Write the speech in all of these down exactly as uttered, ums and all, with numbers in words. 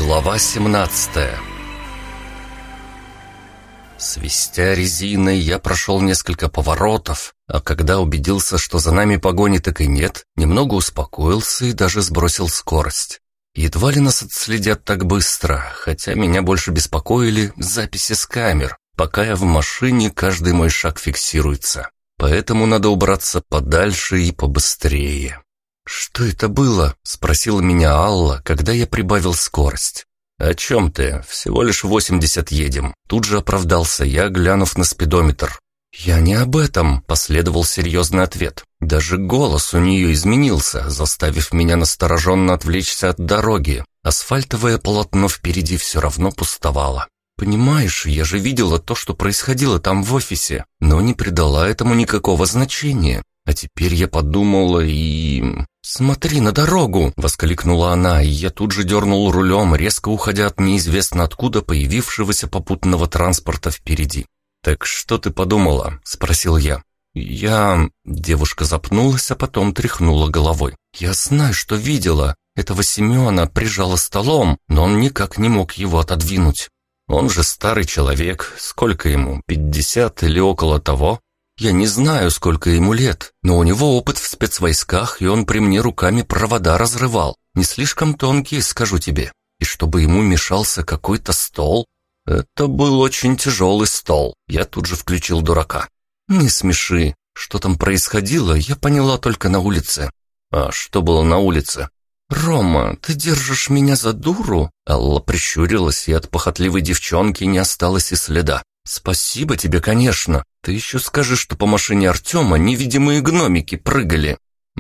Глава семнадцатая. Свистя резиной, я прошел несколько поворотов, а когда убедился, что за нами погони так и нет, немного успокоился и даже сбросил скорость. Едва ли нас отследят так быстро, хотя меня больше беспокоили записи с камер. Пока я в машине, каждый мой шаг фиксируется. Поэтому надо убраться подальше и побыстрее. «Что это было?» — спросила меня Алла, когда я прибавил скорость. «О чем ты? Всего лишь восемьдесят едем». Тут же оправдался я, глянув на спидометр. «Я не об этом», — последовал серьезный ответ. Даже голос у нее изменился, заставив меня настороженно отвлечься от дороги. Асфальтовое полотно впереди все равно пустовало. «Понимаешь, я же видела то, что происходило там в офисе, но не придала этому никакого значения. А теперь я подумала и... «Смотри на дорогу!» — воскликнула она, и я тут же дернул рулем, резко уходя от неизвестно откуда появившегося попутного транспорта впереди. «Так что ты подумала?» — спросил я. «Я...» — девушка запнулась, а потом тряхнула головой. «Я знаю, что видела. Этого Семена прижало столом, но он никак не мог его отодвинуть. Он же старый человек. Сколько ему, пятьдесят или около того?» «Я не знаю, сколько ему лет, но у него опыт в спецвойсках, и он при мне руками провода разрывал. Не слишком тонкие, скажу тебе. И чтобы ему мешался какой-то стол...» «Это был очень тяжелый стол». Я тут же включил дурака. «Не смеши. Что там происходило, я поняла только на улице». «А что было на улице?» «Рома, ты держишь меня за дуру?» Алла прищурилась, и от похотливой девчонки не осталось и следа. «Спасибо тебе, конечно. Ты еще скажи, что по машине Артема невидимые гномики прыгали».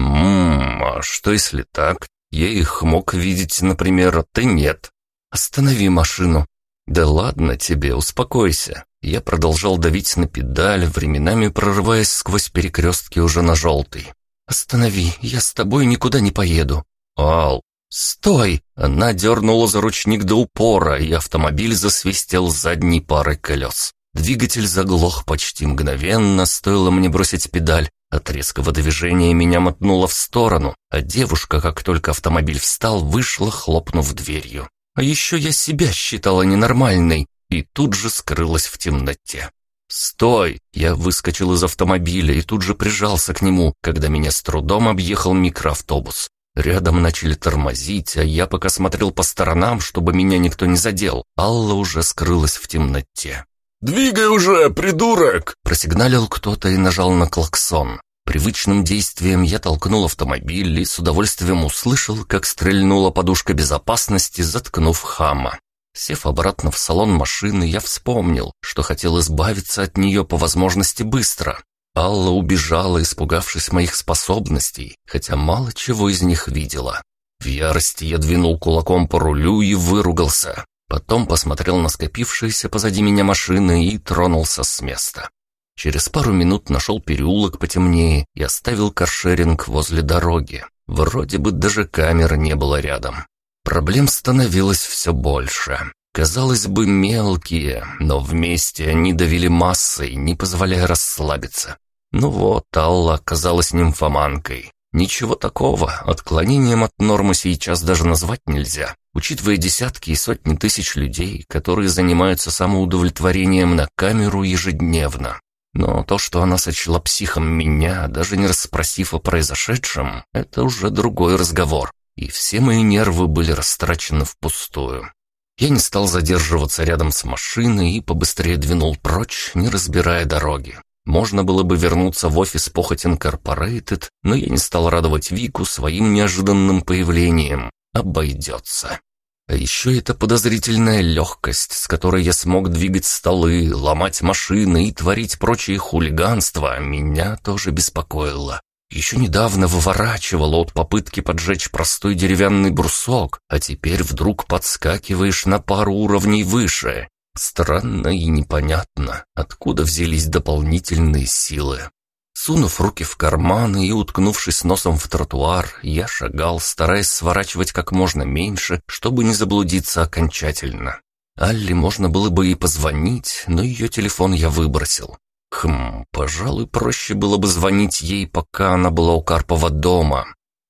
«Ммм, а что если так? Я их мог видеть, например, а ты нет». «Останови машину». «Да ладно тебе, успокойся». Я продолжал давить на педаль, временами прорываясь сквозь перекрестки уже на желтый. «Останови, я с тобой никуда не поеду». «Ал, стой!» Она дернула за ручник до упора, и автомобиль засвистел задней парой колес. Двигатель заглох почти мгновенно, стоило мне бросить педаль. От резкого движения меня мотнуло в сторону, а девушка, как только автомобиль встал, вышла, хлопнув дверью. А еще я себя считала ненормальной, и тут же скрылась в темноте. «Стой!» Я выскочил из автомобиля и тут же прижался к нему, когда меня с трудом объехал микроавтобус. Рядом начали тормозить, а я пока смотрел по сторонам, чтобы меня никто не задел. Алла уже скрылась в темноте. «Двигай уже, придурок!» — просигналил кто-то и нажал на клаксон. Привычным действием я толкнул автомобиль и с удовольствием услышал, как стрельнула подушка безопасности, заткнув хама. Сев обратно в салон машины, я вспомнил, что хотел избавиться от нее по возможности быстро. Алла убежала, испугавшись моих способностей, хотя мало чего из них видела. В ярости я двинул кулаком по рулю и выругался. Потом посмотрел на скопившиеся позади меня машины и тронулся с места. Через пару минут нашел переулок потемнее и оставил каршеринг возле дороги. Вроде бы даже камеры не было рядом. Проблем становилось все больше. Казалось бы, мелкие, но вместе они давили массой, не позволяя расслабиться. Ну вот, Алла оказалась нимфоманкой. Ничего такого, отклонением от нормы сейчас даже назвать нельзя, учитывая десятки и сотни тысяч людей, которые занимаются самоудовлетворением на камеру ежедневно. Но то, что она сочла психом меня, даже не расспросив о произошедшем, это уже другой разговор, и все мои нервы были растрачены впустую. Я не стал задерживаться рядом с машиной и побыстрее двинул прочь, не разбирая дороги. Можно было бы вернуться в офис Похоть Инкорпорейтед, но я не стал радовать Вику своим неожиданным появлением. Обойдется. А еще эта подозрительная легкость, с которой я смог двигать столы, ломать машины и творить прочие хулиганства, меня тоже беспокоило. Еще недавно выворачивало от попытки поджечь простой деревянный брусок, а теперь вдруг подскакиваешь на пару уровней выше. Странно и непонятно, откуда взялись дополнительные силы. Сунув руки в карманы и уткнувшись носом в тротуар, я шагал, стараясь сворачивать как можно меньше, чтобы не заблудиться окончательно. Алле можно было бы и позвонить, но ее телефон я выбросил. Хм, пожалуй, проще было бы звонить ей, пока она была у Карпова дома.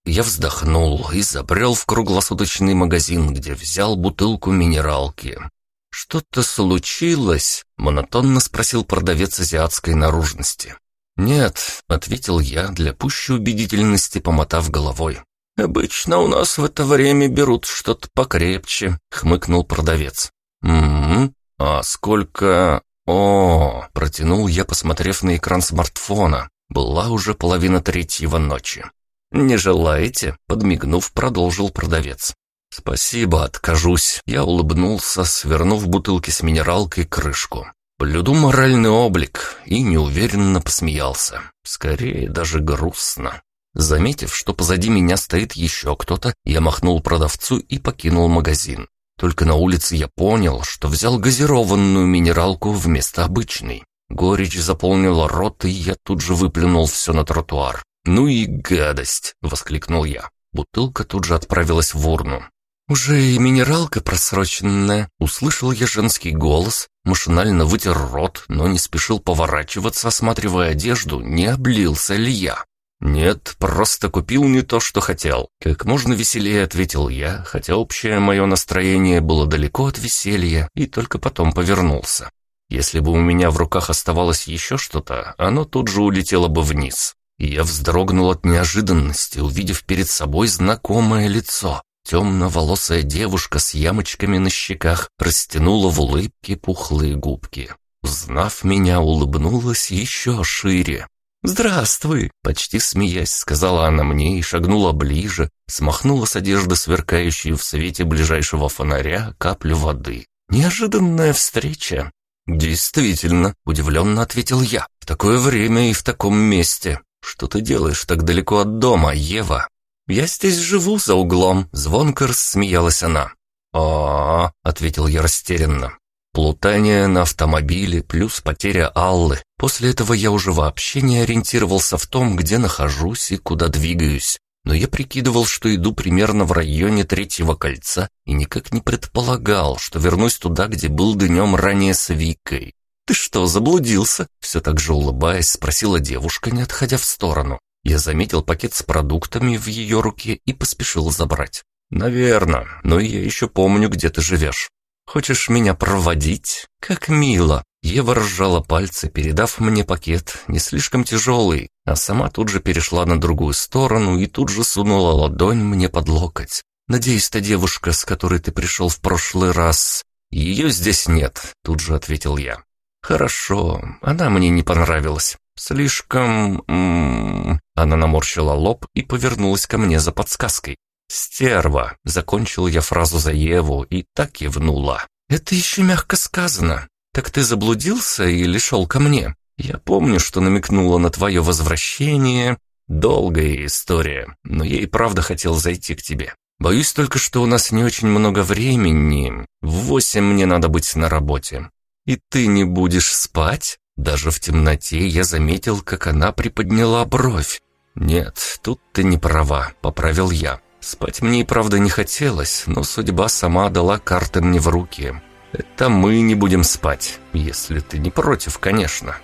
Я вздохнул и забрел в круглосуточный магазин, где взял бутылку минералки. «Что-то случилось?» — монотонно спросил продавец азиатской наружности. «Нет», — ответил я, для пущей убедительности помотав головой. «Обычно у нас в это время берут что-то покрепче», — хмыкнул продавец. «Угу. А сколько...» «О!» — протянул я, посмотрев на экран смартфона. Была уже половина третьего ночи. «Не желаете?» — подмигнув, продолжил продавец. «Спасибо, откажусь». Я улыбнулся, свернув бутылки с минералкой крышку. Блюду моральный облик и неуверенно посмеялся. Скорее, даже грустно. Заметив, что позади меня стоит еще кто-то, я махнул продавцу и покинул магазин. Только на улице я понял, что взял газированную минералку вместо обычной. Горечь заполнила рот, и я тут же выплюнул все на тротуар. «Ну и гадость!» — воскликнул я. Бутылка тут же отправилась в урну. «Уже и минералка просроченная», — услышал я женский голос, машинально вытер рот, но не спешил поворачиваться, осматривая одежду, не облился ли я. «Нет, просто купил не то, что хотел», — как можно веселее ответил я, хотя общее мое настроение было далеко от веселья, и только потом повернулся. Если бы у меня в руках оставалось еще что-то, оно тут же улетело бы вниз. И я вздрогнул от неожиданности, увидев перед собой знакомое лицо. Темноволосая девушка с ямочками на щеках растянула в улыбке пухлые губки. Узнав меня, улыбнулась еще шире. «Здравствуй!» — почти смеясь, сказала она мне и шагнула ближе, смахнула с одежды сверкающую в свете ближайшего фонаря каплю воды. «Неожиданная встреча!» «Действительно», — удивленно ответил я, — «в такое время и в таком месте. Что ты делаешь так далеко от дома, Ева?» «Я здесь живу за углом», — звонко рассмеялась она. «А-а-а», — ответил я растерянно. Плутание на автомобиле плюс потеря Аллы. После этого я уже вообще не ориентировался в том, где нахожусь и куда двигаюсь. Но я прикидывал, что иду примерно в районе Третьего кольца и никак не предполагал, что вернусь туда, где был днем ранее с Викой. «Ты что, заблудился?» Все так же улыбаясь, спросила девушка, не отходя в сторону. Я заметил пакет с продуктами в ее руке и поспешил забрать. «Наверно, но я еще помню, где ты живешь. Хочешь меня проводить? Как мило!» Ева разжала пальцы, передав мне пакет, не слишком тяжелый, а сама тут же перешла на другую сторону и тут же сунула ладонь мне под локоть. «Надеюсь, та девушка, с которой ты пришел в прошлый раз...» «Ее здесь нет», — тут же ответил я. «Хорошо, она мне не понравилась. Слишком...» м-м-м. Она наморщила лоб и повернулась ко мне за подсказкой. «Стерва», — закончил я фразу за Еву и так кивнула. «Это еще мягко сказано. Так ты заблудился или шел ко мне? Я помню, что намекнула на твое возвращение. Долгая история, но я и правда хотел зайти к тебе. Боюсь только, что у нас не очень много времени. В восемь мне надо быть на работе. И ты не будешь спать?» Даже в темноте я заметил, как она приподняла бровь. «Нет, тут ты не права», — поправил я. Спать мне и правда не хотелось, но судьба сама дала карты мне в руки. «Это мы не будем спать, если ты не против, конечно».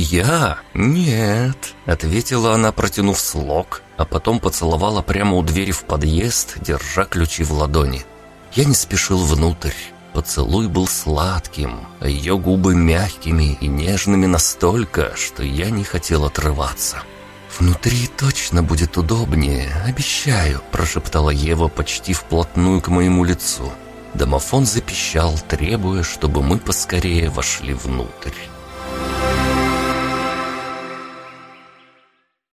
«Я? Нет», — ответила она, протянув слог, а потом поцеловала прямо у двери в подъезд, держа ключи в ладони. Я не спешил внутрь. Поцелуй был сладким, а ее губы мягкими и нежными настолько, что я не хотел отрываться. «Внутри точно будет удобнее, обещаю», – прошептала Ева почти вплотную к моему лицу. Домофон запищал, требуя, чтобы мы поскорее вошли внутрь.